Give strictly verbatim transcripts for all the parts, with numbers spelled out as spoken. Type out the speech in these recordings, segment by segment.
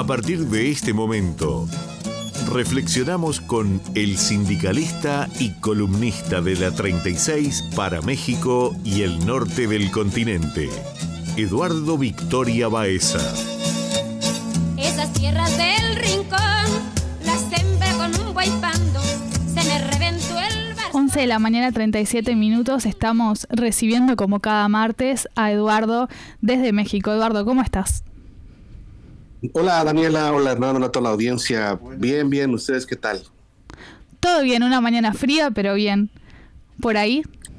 A partir de este momento, reflexionamos con el sindicalista y columnista de la treinta y seis para México y el norte del continente, Eduardo Victoria Baeza. Esas tierras del rincón las sembré con un guaypando, se me reventó el bar. once de la mañana, treinta y siete minutos. Estamos recibiendo como cada martes a Eduardo desde México. Eduardo, ¿cómo estás? Hola Daniela, hola Hernán, hola a toda la audiencia. Bien, bien, ¿ustedes qué tal? Todo bien, una mañana fría, pero bien. ¿Por ahí?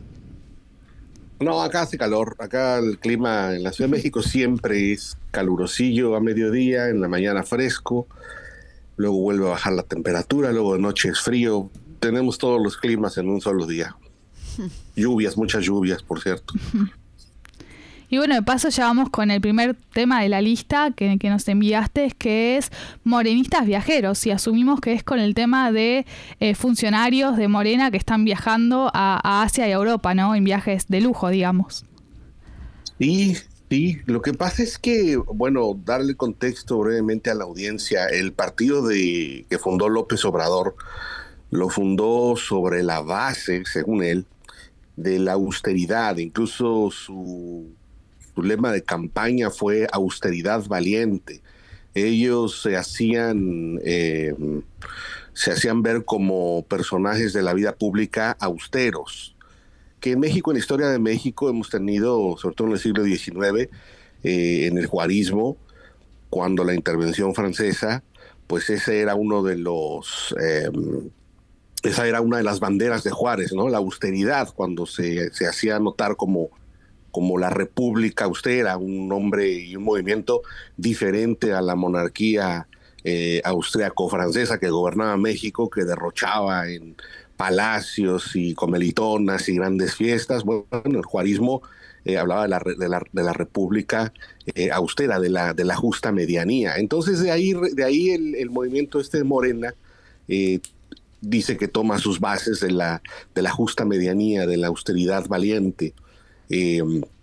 No, acá hace calor. Acá el clima en la Ciudad de México siempre es calurosillo a mediodía, en la mañana fresco, luego vuelve a bajar la temperatura, luego de noche es frío. Tenemos todos los climas en un solo día. Lluvias, muchas lluvias, por cierto. Y bueno, de paso ya vamos con el primer tema de la lista que, que nos enviaste, que es morenistas viajeros, y asumimos que es con el tema de eh, funcionarios de Morena que están viajando a, a Asia y a Europa, ¿no? En viajes de lujo, digamos. Sí, sí. Lo que pasa es que, bueno, darle contexto brevemente a la audiencia, el partido de que fundó López Obrador lo fundó sobre la base, según él, de la austeridad. Incluso su... Su lema de campaña fue austeridad valiente. Ellos se hacían, eh, se hacían ver como personajes de la vida pública austeros. Que en México, en la historia de México, hemos tenido, sobre todo en el siglo diecinueve, eh, en el juarismo, cuando la intervención francesa, pues ese era uno de los... Eh, esa era una de las banderas de Juárez, ¿no? La austeridad, cuando se, se hacía notar como... como la república austera, un nombre y un movimiento diferente a la monarquía eh, austriaco-francesa que gobernaba México, que derrochaba en palacios y comelitonas y grandes fiestas. Bueno, el juarismo eh, hablaba de la, de la, de la república eh, austera, de la, de la justa medianía. Entonces de ahí, de ahí el, el movimiento este de Morena eh, dice que toma sus bases de la, de la justa medianía, de la austeridad valiente. Eh,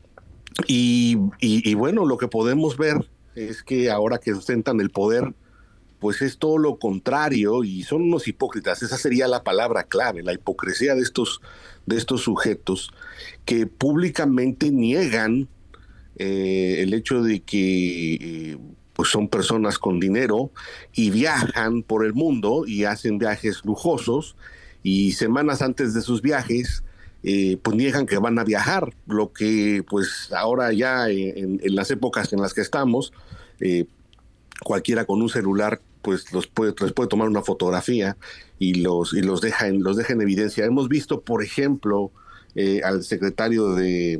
y, y, y bueno, lo que podemos ver es que ahora que ostentan el poder, pues es todo lo contrario y son unos hipócritas. Esa sería la palabra clave, la hipocresía de estos, de estos sujetos que públicamente niegan eh, el hecho de que eh, pues son personas con dinero y viajan por el mundo y hacen viajes lujosos, y semanas antes de sus viajes Eh, pues niegan que van a viajar, lo que pues ahora ya en, en las épocas en las que estamos, eh, cualquiera con un celular pues los puede, les puede tomar una fotografía y los, y los, deja, en, los deja en evidencia. Hemos visto, por ejemplo, eh, al secretario de,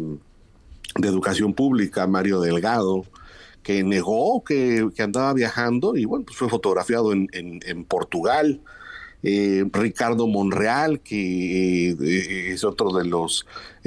de Educación Pública, Mario Delgado, que negó que, que andaba viajando y bueno, pues fue fotografiado en, en, en Portugal. Eh, Ricardo Monreal, que eh, es otro de los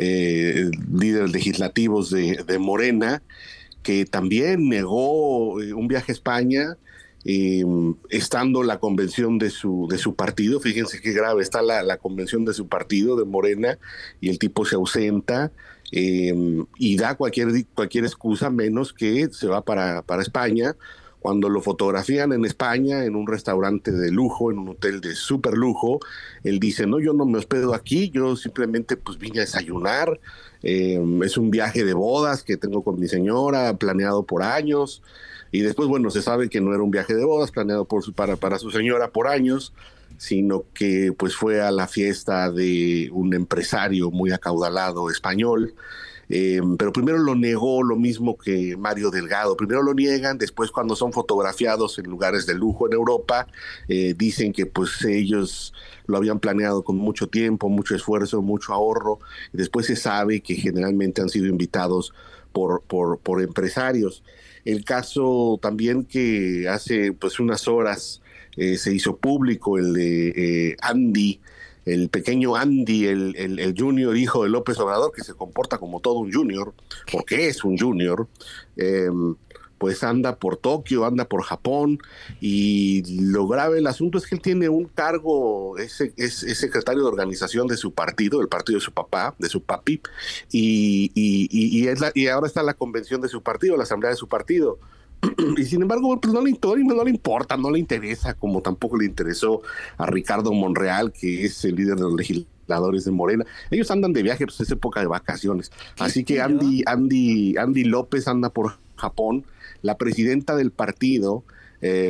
eh, líderes legislativos de, de Morena, que también negó eh, un viaje a España, eh, estando la convención de su, de su partido. Fíjense qué grave está la, la convención de su partido, de Morena, y el tipo se ausenta eh, y da cualquier, cualquier excusa menos que se va para, para España. Cuando lo fotografían en España, en un restaurante de lujo, en un hotel de súper lujo, él dice, no, yo no me hospedo aquí, yo simplemente pues vine a desayunar, eh, es un viaje de bodas que tengo con mi señora, planeado por años, y después, bueno, se sabe que no era un viaje de bodas planeado por su, para, para su señora por años, sino que pues fue a la fiesta de un empresario muy acaudalado español. Eh, pero primero lo negó, lo mismo que Mario Delgado. Primero lo niegan, después cuando son fotografiados en lugares de lujo en Europa, eh, dicen que pues ellos lo habían planeado con mucho tiempo, mucho esfuerzo, mucho ahorro, y después se sabe que generalmente han sido invitados por, por, por empresarios. El caso también que hace pues unas horas eh, se hizo público, el de eh, Andy, el pequeño Andy, el, el, el junior hijo de López Obrador, que se comporta como todo un junior, porque es un junior, eh, pues anda por Tokio, anda por Japón, y lo grave del asunto es que él tiene un cargo, es, es, es secretario de organización de su partido, del partido de su papá, de su papi, y, y, y, y, es la, y ahora está la convención de su partido, la asamblea de su partido. Y sin embargo, pues no le, no le importa, no le interesa, como tampoco le interesó a Ricardo Monreal, que es el líder de los legisladores de Morena. Ellos andan de viaje, pues es época de vacaciones. Así que Andy, Andy, Andy López anda por Japón. La presidenta del partido, eh,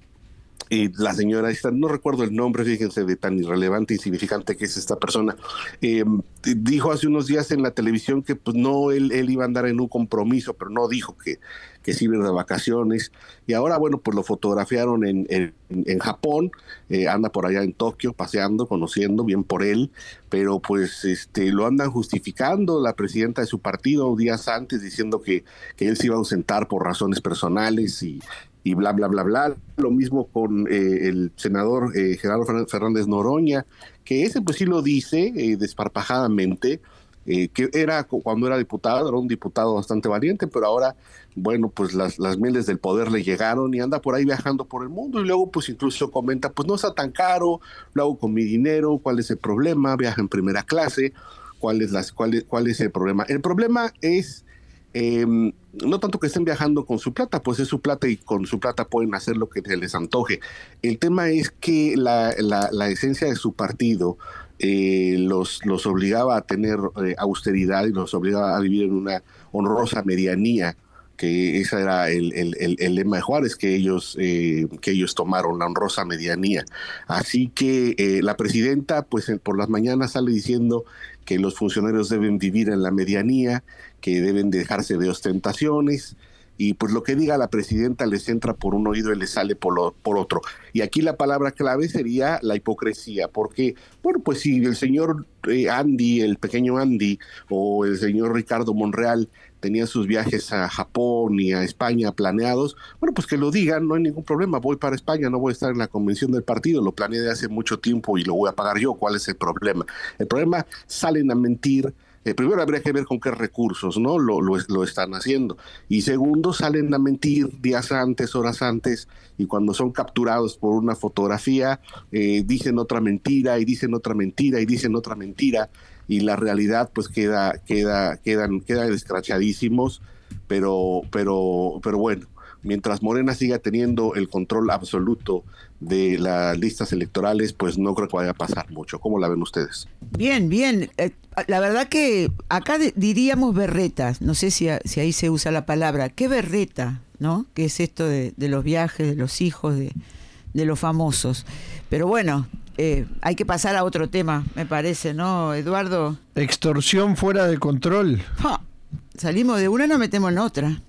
y la señora esta, no recuerdo el nombre, fíjense de tan irrelevante y insignificante que es esta persona, eh, dijo hace unos días en la televisión que pues no, él, él iba a andar en un compromiso, pero no dijo que, que se iba de vacaciones, y ahora bueno, pues lo fotografiaron en, en, en Japón, eh, anda por allá en Tokio paseando, conociendo, bien por él, pero pues este lo andan justificando la presidenta de su partido días antes, diciendo que, que él se iba a ausentar por razones personales y y bla, bla, bla, bla. Lo mismo con eh, el senador eh, Gerardo Fernández Noroña, que ese pues sí lo dice eh, desparpajadamente, eh, que era cuando era diputado, era un diputado bastante valiente, pero ahora, bueno, pues las, las mieles del poder le llegaron y anda por ahí viajando por el mundo, y luego pues incluso comenta, pues no está tan caro, lo hago con mi dinero, ¿cuál es el problema? Viaja en primera clase, ¿cuál es, las, cuál es, cuál es el problema? El problema es... Eh, no tanto que estén viajando con su plata, pues es su plata y con su plata pueden hacer lo que les antoje. El tema es que la, la, la esencia de su partido eh, los, los obligaba a tener eh, austeridad y los obligaba a vivir en una honrosa medianía, que ese era el, el, el, el lema de Juárez que ellos, eh, que ellos tomaron, la honrosa medianía. Así que eh, la presidenta pues por las mañanas sale diciendo que los funcionarios deben vivir en la medianía, que deben dejarse de ostentaciones, y pues lo que diga la presidenta les entra por un oído y les sale por, lo, por otro. Y aquí la palabra clave sería la hipocresía, porque, bueno, pues si el señor eh, Andy, el pequeño Andy, o el señor Ricardo Monreal tenían sus viajes a Japón y a España planeados, bueno, pues que lo digan, no hay ningún problema, voy para España, no voy a estar en la convención del partido, lo planeé de hace mucho tiempo y lo voy a pagar yo, ¿cuál es el problema? El problema, salen a mentir. Eh, primero habría que ver con qué recursos no lo, lo, lo están haciendo, y segundo, salen a mentir días antes, horas antes, y cuando son capturados por una fotografía eh, dicen otra mentira y dicen otra mentira y dicen otra mentira, y la realidad pues queda queda quedan queda descrachadísimos, pero pero pero bueno, mientras Morena siga teniendo el control absoluto de las listas electorales, pues no creo que vaya a pasar mucho. ¿Cómo la ven ustedes? Bien, bien. Eh, la verdad que acá de, diríamos berretas, no sé si, a, si ahí se usa la palabra. ¿Qué berreta, no? ¿Qué es esto de, de los viajes, de los hijos, de, de los famosos? Pero bueno, eh, hay que pasar a otro tema, me parece, ¿no, Eduardo? Extorsión fuera de control. ¡Ja! Salimos de una y nos metemos en otra.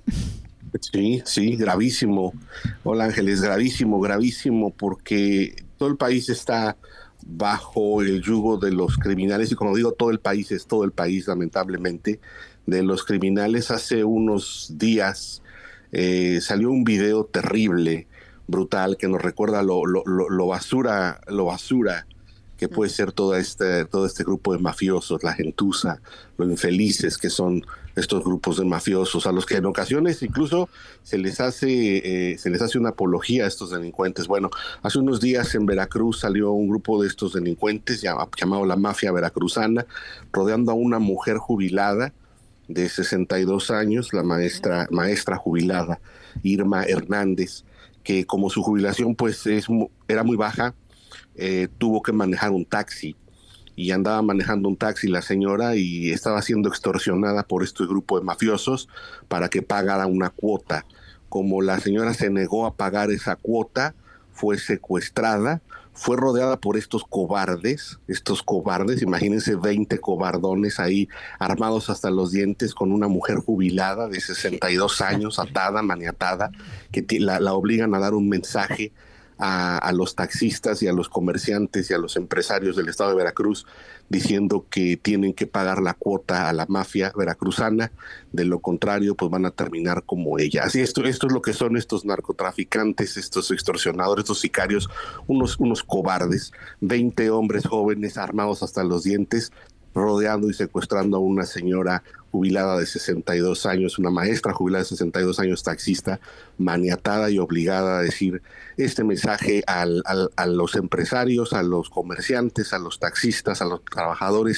Sí, sí, gravísimo. Hola Ángeles, gravísimo, gravísimo, porque todo el país está bajo el yugo de los criminales, y como digo, todo el país es todo el país, lamentablemente, de los criminales. Hace unos días eh, salió un video terrible, brutal, que nos recuerda lo, lo, lo, lo basura, lo basura que puede ser toda este, todo este grupo de mafiosos, la gentuza, lo infelices que son estos grupos de mafiosos, a los que en ocasiones incluso se les hace eh, se les hace una apología a estos delincuentes. Bueno, hace unos días en Veracruz salió un grupo de estos delincuentes llamado, llamado la Mafia Veracruzana, rodeando a una mujer jubilada de sesenta y dos años, la maestra, maestra jubilada Irma Hernández, que como su jubilación pues es, era muy baja, eh, tuvo que manejar un taxi, y andaba manejando un taxi la señora y estaba siendo extorsionada por este grupo de mafiosos para que pagara una cuota. Como la señora se negó a pagar esa cuota, fue secuestrada, fue rodeada por estos cobardes, estos cobardes, imagínense veinte cobardones ahí armados hasta los dientes con una mujer jubilada de sesenta y dos años, atada, maniatada, que la, la obligan a dar un mensaje A, a los taxistas y a los comerciantes y a los empresarios del estado de Veracruz, diciendo que tienen que pagar la cuota a la mafia veracruzana, de lo contrario pues van a terminar como ella. Así esto, esto es lo que son estos narcotraficantes, estos extorsionadores, estos sicarios, unos, unos cobardes, veinte hombres jóvenes armados hasta los dientes, rodeando y secuestrando a una señora jubilada de sesenta y dos años, una maestra jubilada de sesenta y dos años, taxista, maniatada y obligada a decir este mensaje al, al, a los empresarios, a los comerciantes, a los taxistas, a los trabajadores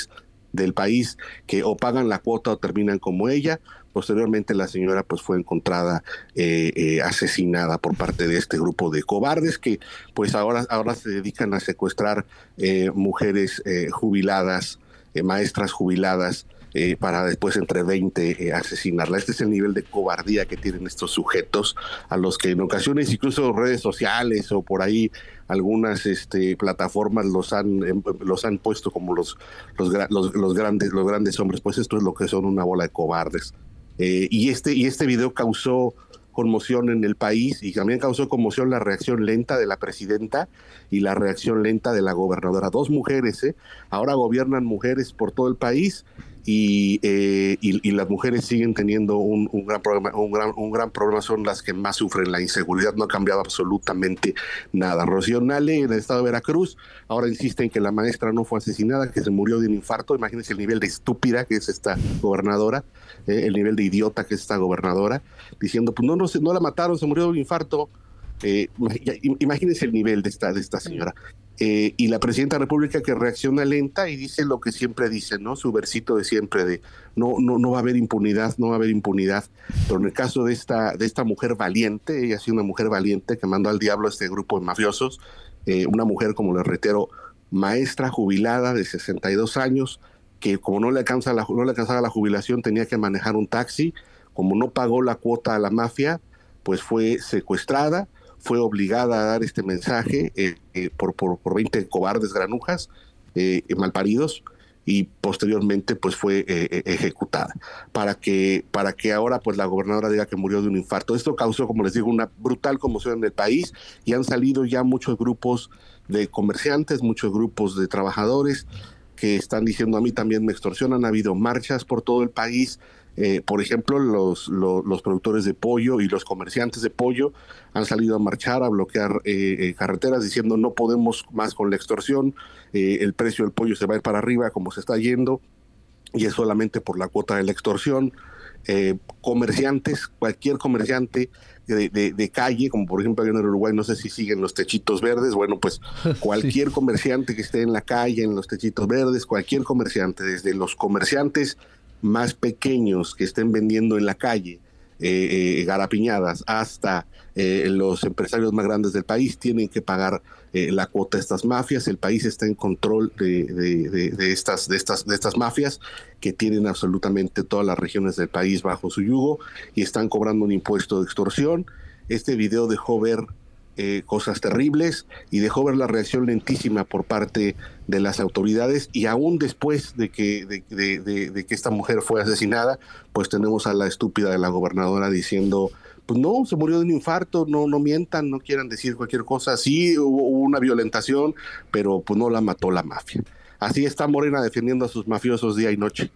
del país que o pagan la cuota o terminan como ella. Posteriormente la señora pues fue encontrada eh, eh, asesinada por parte de este grupo de cobardes que pues ahora, ahora se dedican a secuestrar eh, mujeres eh, jubiladas, eh, maestras jubiladas, Eh, para después entre veinte eh, asesinarla. Este es el nivel de cobardía que tienen estos sujetos, a los que en ocasiones incluso redes sociales o por ahí algunas este, plataformas los han eh, los han puesto como los los, los los grandes los grandes hombres. Pues esto es lo que son, una bola de cobardes. Eh, y este y este video causó conmoción en el país, y también causó conmoción la reacción lenta de la presidenta y la reacción lenta de la gobernadora. Dos mujeres, ¿eh? Ahora gobiernan mujeres por todo el país. Y, eh, y, y las mujeres siguen teniendo un, un gran problema, un gran, un gran problema, son las que más sufren la inseguridad. No ha cambiado absolutamente nada. Rocío Nale, en el estado de Veracruz, ahora insiste en que la maestra no fue asesinada, que se murió de un infarto. Imagínense el nivel de estúpida que es esta gobernadora, eh, el nivel de idiota que es esta gobernadora, diciendo, pues no, no, no la mataron, se murió de un infarto. Eh, imagínense el nivel de esta, de esta señora. Eh, y la presidenta de la República que reacciona lenta y dice lo que siempre dice, ¿no? Su versito de siempre de no, no, no va a haber impunidad, no va a haber impunidad. Pero en el caso de esta, de esta mujer valiente, ella ha sido una mujer valiente que mandó al diablo a este grupo de mafiosos, eh, una mujer, como les reitero, maestra jubilada de sesenta y dos años, que como no le alcanza la, no le alcanzaba la jubilación, tenía que manejar un taxi. Como no pagó la cuota a la mafia, pues fue secuestrada, fue obligada a dar este mensaje eh, eh, por, por, por veinte cobardes granujas, eh, malparidos, y posteriormente pues fue eh, ejecutada, para que, para que ahora pues la gobernadora diga que murió de un infarto. Esto causó, como les digo, una brutal conmoción en el país, y han salido ya muchos grupos de comerciantes, muchos grupos de trabajadores que están diciendo, a mí también me extorsionan. Ha habido marchas por todo el país. Eh, por ejemplo, los, los, los productores de pollo y los comerciantes de pollo han salido a marchar, a bloquear eh, eh, carreteras, diciendo no podemos más con la extorsión, eh, el precio del pollo se va a ir para arriba como se está yendo, y es solamente por la cuota de la extorsión. Eh, comerciantes, cualquier comerciante de, de, de calle, como por ejemplo en el Uruguay, no sé si siguen los techitos verdes, bueno, pues cualquier sí. comerciante que esté en la calle, en los techitos verdes, cualquier comerciante, desde los comerciantes más pequeños que estén vendiendo en la calle eh, eh, garapiñadas hasta eh, los empresarios más grandes del país, tienen que pagar eh, la cuota de estas mafias. El país está en control de, de, de, de, estas, de, estas, de estas mafias que tienen absolutamente todas las regiones del país bajo su yugo y están cobrando un impuesto de extorsión. Este video dejó ver Eh, cosas terribles y dejó ver la reacción lentísima por parte de las autoridades, y aún después de que, de, de, de, de que esta mujer fue asesinada, pues tenemos a la estúpida de la gobernadora diciendo, pues no, se murió de un infarto, no, no mientan, no quieran decir cualquier cosa. Sí, hubo, hubo una violentación, pero pues no la mató la mafia. Así está Morena defendiendo a sus mafiosos día y noche.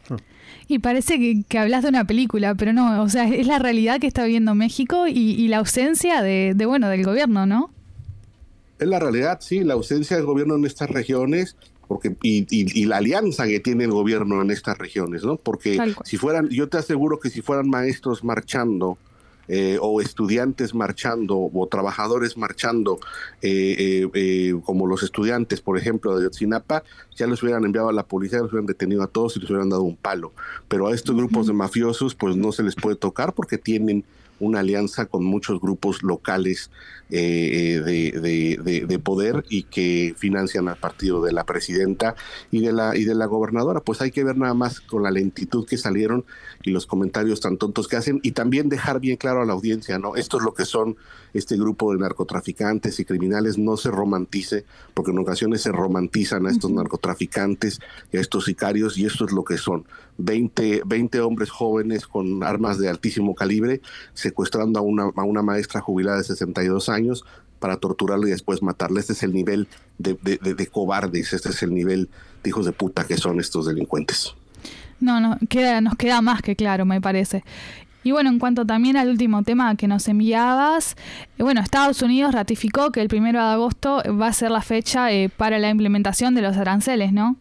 Y parece que, que hablas de una película, pero no, o sea, es la realidad que está viviendo México y, y la ausencia de, de, bueno, del gobierno, ¿no? Es la realidad, sí, la ausencia del gobierno en estas regiones, porque y, y, y la alianza que tiene el gobierno en estas regiones, ¿no? Porque si fueran, yo te aseguro que si fueran maestros marchando, Eh, o estudiantes marchando, o trabajadores marchando, eh, eh, eh, como los estudiantes, por ejemplo, de Ayotzinapa, ya los hubieran enviado a la policía, los hubieran detenido a todos y les hubieran dado un palo. Pero a estos uh-huh. grupos de mafiosos, pues no se les puede tocar porque tienen una alianza con muchos grupos locales eh, de, de, de, de poder y que financian al partido de la presidenta y de la y de la gobernadora. Pues hay que ver nada más con la lentitud que salieron y los comentarios tan tontos que hacen, y también dejar bien claro a la audiencia, ¿no? Esto es lo que son este grupo de narcotraficantes y criminales. No se romantice, porque en ocasiones se romantizan a estos uh-huh. narcotraficantes y a estos sicarios, y esto es lo que son. veinte, veinte hombres jóvenes con armas de altísimo calibre secuestrando a una, a una maestra jubilada de sesenta y dos años para torturarla y después matarla. Este es el nivel de, de, de, de cobardes, este es el nivel de hijos de puta que son estos delincuentes. No, no, queda, nos queda más que claro, me parece. Y bueno, en cuanto también al último tema que nos enviabas, eh, bueno, Estados Unidos ratificó que el primero de agosto va a ser la fecha eh, para la implementación de los aranceles, ¿no?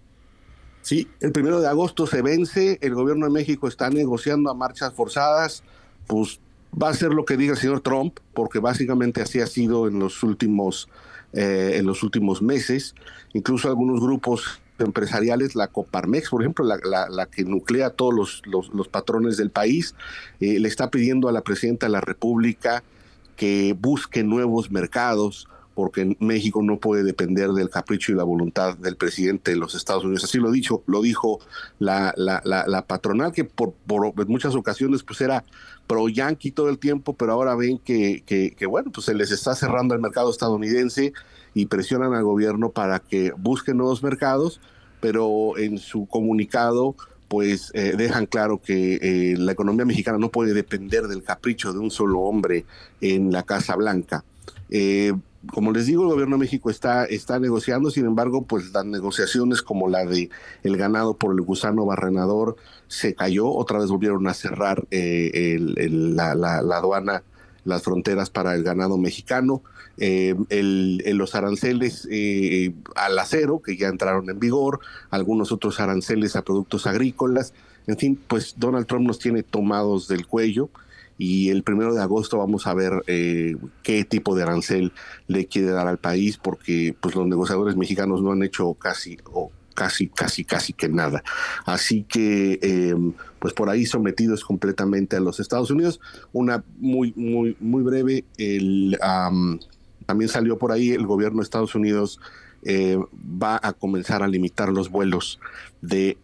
Sí, el primero de agosto se vence, el gobierno de México está negociando a marchas forzadas, pues va a ser lo que diga el señor Trump, porque básicamente así ha sido en los últimos, eh, en los últimos meses. Incluso algunos grupos empresariales, la Coparmex, por ejemplo, la, la, la que nuclea a todos los, los, los patrones del país, eh, le está pidiendo a la presidenta de la República que busque nuevos mercados, porque México no puede depender del capricho y la voluntad del presidente de los Estados Unidos. Así lo dicho, lo dijo la, la, la, la patronal, que por, por en muchas ocasiones pues era pro-yanqui todo el tiempo, pero ahora ven que, que, que bueno, pues se les está cerrando el mercado estadounidense y presionan al gobierno para que busque nuevos mercados, pero en su comunicado pues eh, dejan claro que eh, la economía mexicana no puede depender del capricho de un solo hombre en la Casa Blanca. Eh, Como les digo, el gobierno de México está, está negociando, sin embargo, pues las negociaciones como la de el ganado por el gusano barrenador se cayó, otra vez volvieron a cerrar eh, el, el, la, la, la aduana, las fronteras para el ganado mexicano, eh, el, el, los aranceles eh, al acero, que ya entraron en vigor, algunos otros aranceles a productos agrícolas, en fin, pues Donald Trump nos tiene tomados del cuello. Y el primero de agosto vamos a ver eh, qué tipo de arancel le quiere dar al país, porque pues los negociadores mexicanos no han hecho casi o casi, casi, casi que nada. Así que eh, pues por ahí sometidos completamente a los Estados Unidos. Una muy, muy, muy breve, el, um, también salió por ahí el gobierno de Estados Unidos eh, va a comenzar a limitar los vuelos de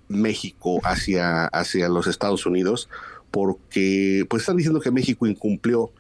México hacia, hacia los Estados Unidos, porque pues están diciendo que México incumplió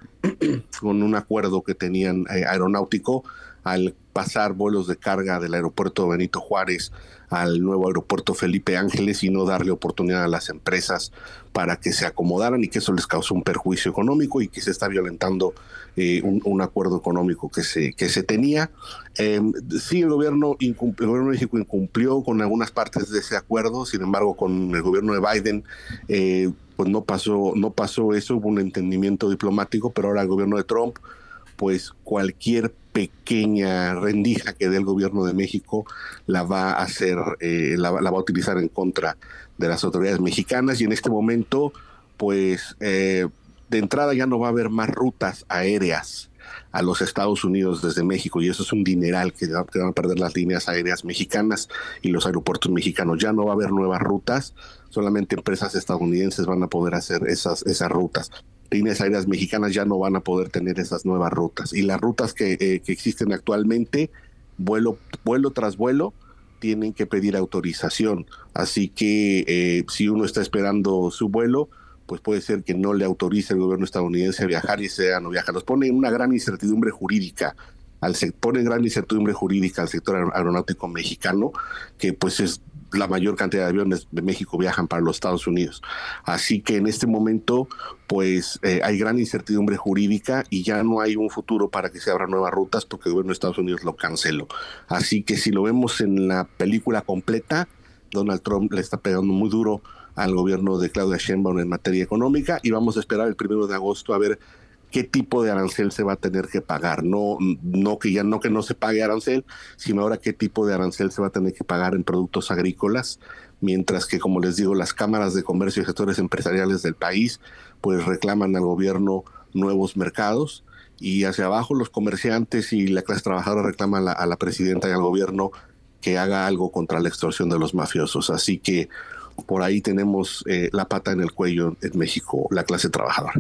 con un acuerdo que tenían eh, aeronáutico al pasar vuelos de carga del aeropuerto Benito Juárez al nuevo aeropuerto Felipe Ángeles y no darle oportunidad a las empresas para que se acomodaran, y que eso les causó un perjuicio económico y que se está violentando eh, un, un acuerdo económico que se, que se tenía. Eh, sí, el gobierno, incumplió, el gobierno de México incumplió con algunas partes de ese acuerdo, sin embargo con el gobierno de Biden eh, pues no pasó, no pasó eso, hubo un entendimiento diplomático, pero ahora el gobierno de Trump, pues cualquier pequeña rendija que dé el gobierno de México la va a hacer, eh, la, la va a utilizar en contra de las autoridades mexicanas, y en este momento, pues eh, de entrada ya no va a haber más rutas aéreas a los Estados Unidos desde México, y eso es un dineral que, que van a perder las líneas aéreas mexicanas y los aeropuertos mexicanos. Ya no va a haber nuevas rutas, solamente empresas estadounidenses van a poder hacer esas, esas rutas. Líneas aéreas mexicanas ya no van a poder tener esas nuevas rutas, y las rutas que, eh, que existen actualmente, vuelo, vuelo tras vuelo, tienen que pedir autorización. Así que eh, si uno está esperando su vuelo, pues puede ser que no le autorice el gobierno estadounidense a viajar y sea no viaja. Nos pone en una gran incertidumbre jurídica, al se pone en gran incertidumbre jurídica al sector aeronáutico mexicano, que pues es la mayor cantidad de aviones de México viajan para los Estados Unidos. Así que en este momento, pues eh, hay gran incertidumbre jurídica y ya no hay un futuro para que se abran nuevas rutas, porque el gobierno de Estados Unidos lo canceló. Así que si lo vemos en la película completa, Donald Trump le está pegando muy duro al gobierno de Claudia Sheinbaum en materia económica, y vamos a esperar el primero de agosto a ver qué tipo de arancel se va a tener que pagar. No, no que ya no que no se pague arancel, sino ahora qué tipo de arancel se va a tener que pagar en productos agrícolas, mientras que, como les digo, las cámaras de comercio y sectores empresariales del país pues reclaman al gobierno nuevos mercados, y hacia abajo los comerciantes y la clase trabajadora reclaman a la, a la presidenta y al gobierno que haga algo contra la extorsión de los mafiosos. Así que por ahí tenemos eh, la pata en el cuello en México, la clase trabajadora.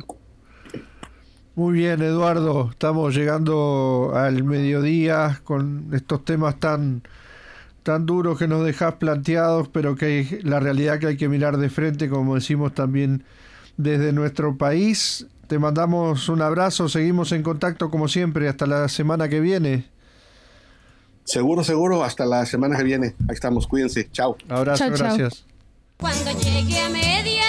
Muy bien, Eduardo, estamos llegando al mediodía con estos temas tan, tan duros que nos dejás planteados, pero que la realidad que hay que mirar de frente, como decimos también desde nuestro país. Te mandamos un abrazo, seguimos en contacto como siempre, hasta la semana que viene. Seguro, seguro, hasta la semana que viene. Ahí estamos, cuídense, chao. Abrazo, chau, gracias. Cuando llegue a media